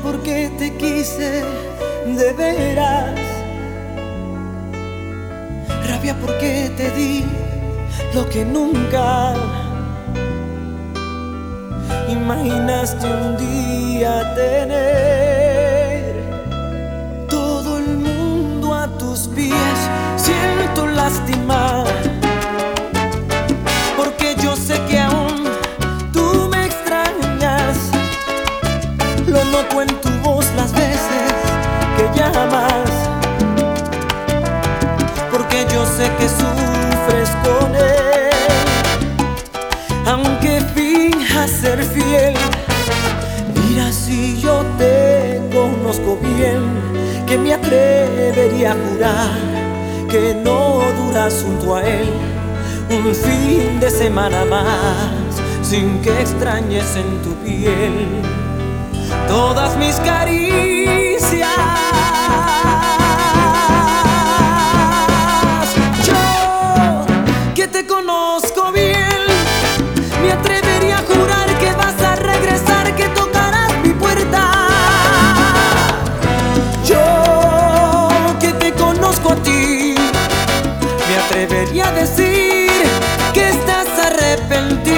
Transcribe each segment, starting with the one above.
porque te quise de veras, rabia porque te di lo que nunca imaginaste un día tener. Todo el mundo a tus pies, siento lástima, porque yo sé que aún tú me extrañas. Lo noto en tu voz las veces que llamas, porque yo sé que sufres con él. Aunque finjas ser fiel, mira si yo te conozco bien, que me atrevería a jurar que no duras junto a él un fin de semana más sin que extrañes en tu piel todas mis caricias. Yo, que te conozco bien, me atrevería a jurar que vas a regresar, que tocarás mi puerta. Yo, que te conozco a ti, me atrevería a decir que estás arrepentida.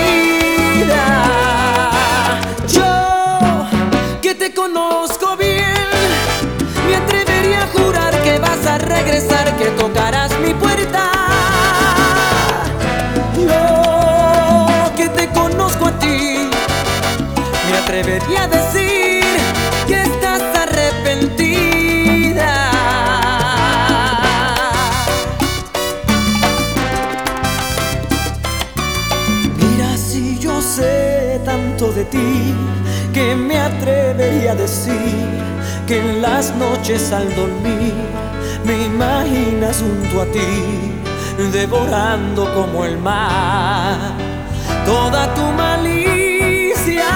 Yo, que te conozco bien, me atrevería a jurar que vas a regresar, que tocarás mi puerta. Yo, que te conozco a ti, me atrevería a decir que estás arrepentida. Mira si yo sé tanto de ti, que me atrevería a decir que en las noches al dormir me imaginas junto a ti, devorando como el mar toda tu malicia.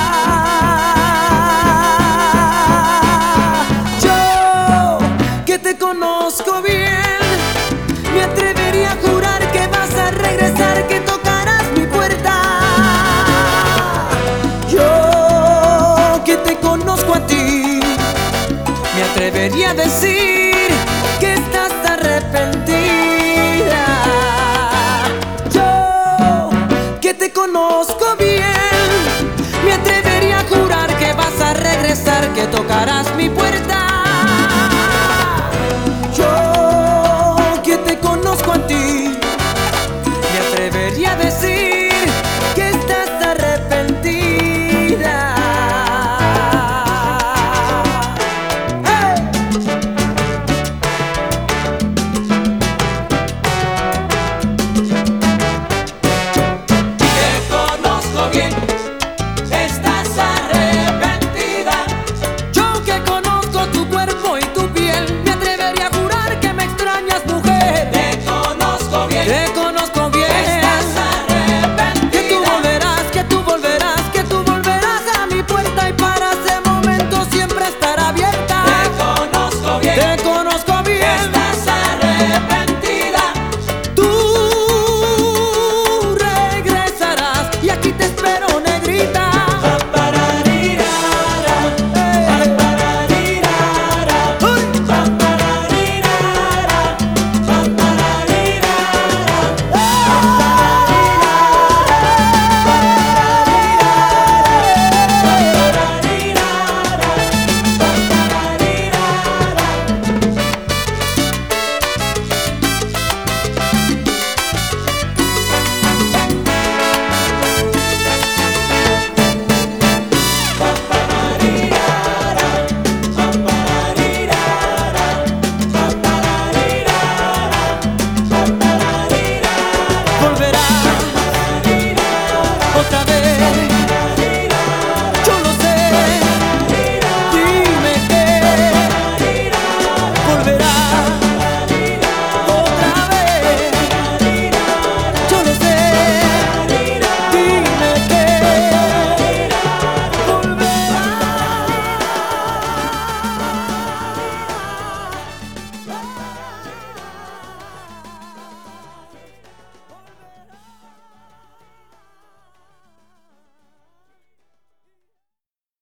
Yo, que te conozco bien, me atrevería a jurar que vas a regresar, que tocarás mi puerta. Yo, que te conozco a ti, me atrevería a decir que estás arrepentida. Yo, que te conozco bien, me atrevería a jurar que vas a regresar, que tocarás mi puerta.